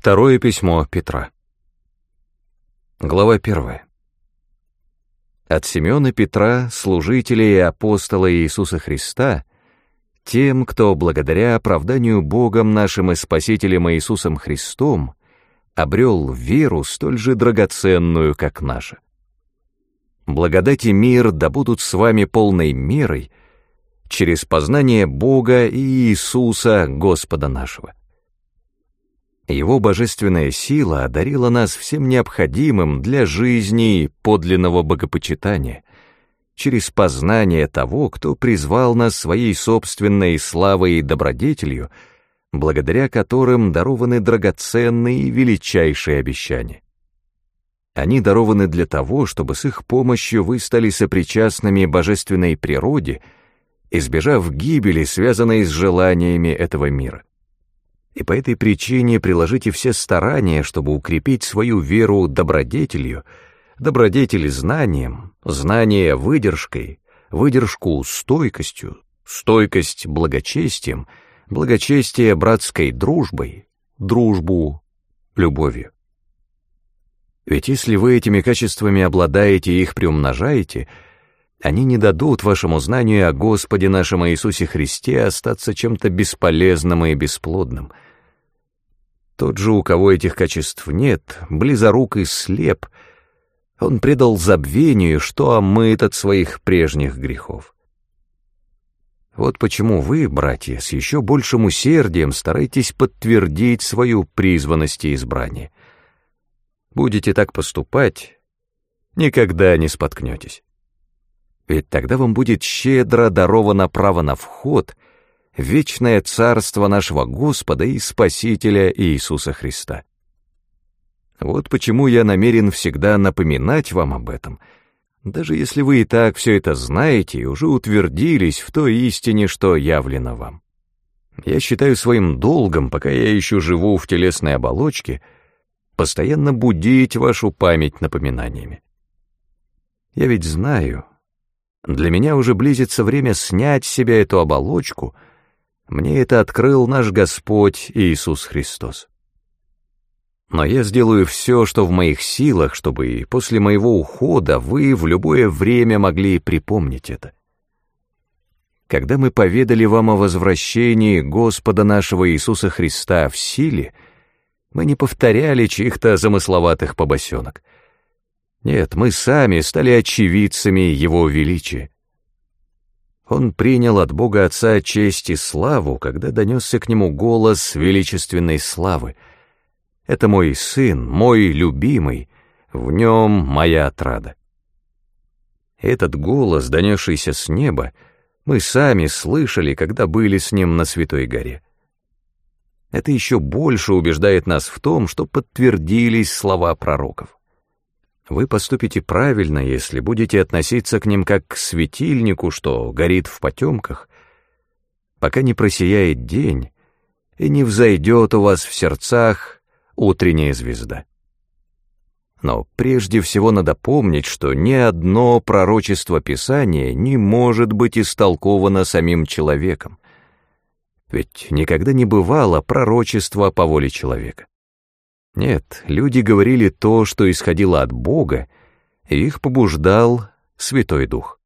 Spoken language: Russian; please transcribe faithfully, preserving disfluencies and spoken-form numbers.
Второе письмо Петра. Глава первая. От Симеона Петра, служителя и апостола Иисуса Христа, тем, кто благодаря оправданию Богом нашим и Спасителем Иисусом Христом обрел веру столь же драгоценную, как наша. Благодать и мир да будут с вами полной мерой через познание Бога и Иисуса, Господа нашего. Его божественная сила одарила нас всем необходимым для жизни и подлинного богопочитания, через познание того, кто призвал нас своей собственной славой и добродетелью, благодаря которым дарованы драгоценные и величайшие обещания. Они дарованы для того, чтобы с их помощью вы стали сопричастными божественной природе, избежав гибели, связанной с желаниями этого мира. И по этой причине приложите все старания, чтобы укрепить свою веру добродетелью, добродетель знанием, знание выдержкой, выдержку стойкостью, стойкость благочестием, благочестие братской дружбой, дружбу любовью. Ведь если вы этими качествами обладаете и их приумножаете, они не дадут вашему знанию о Господе нашем Иисусе Христе остаться чем-то бесполезным и бесплодным. Тот же, у кого этих качеств нет, близорук и слеп, он предал забвению, что омыт от своих прежних грехов. Вот почему вы, братья, с еще большим усердием старайтесь подтвердить свою призванность и избрание. Будете так поступать, никогда не споткнетесь. Ведь тогда вам будет щедро даровано право на вход в вечное царство нашего Господа и Спасителя Иисуса Христа. Вот почему я намерен всегда напоминать вам об этом, даже если вы и так все это знаете и уже утвердились в той истине, что явлено вам. Я считаю своим долгом, пока я еще живу в телесной оболочке, постоянно будить вашу память напоминаниями. Я ведь знаю, для меня уже близится время снять с себя эту оболочку. Мне это открыл наш Господь Иисус Христос. Но я сделаю все, что в моих силах, чтобы и после моего ухода вы в любое время могли припомнить это. Когда мы поведали вам о возвращении Господа нашего Иисуса Христа в силе, мы не повторяли чьих-то замысловатых побосенок. Нет, мы сами стали очевидцами Его величия. Он принял от Бога Отца честь и славу, когда донесся к Нему голос величественной славы. «Это мой Сын, мой любимый, в Нем моя отрада». Этот голос, донесшийся с неба, мы сами слышали, когда были с Ним на Святой горе. Это еще больше убеждает нас в том, что подтвердились слова пророков. Вы поступите правильно, если будете относиться к ним как к светильнику, что горит в потемках, пока не просияет день и не взойдет у вас в сердцах утренняя звезда. Но прежде всего надо помнить, что ни одно пророчество Писания не может быть истолковано самим человеком, ведь никогда не бывало пророчества по воле человека. Нет, люди говорили то, что исходило от Бога, и их побуждал Святой Дух.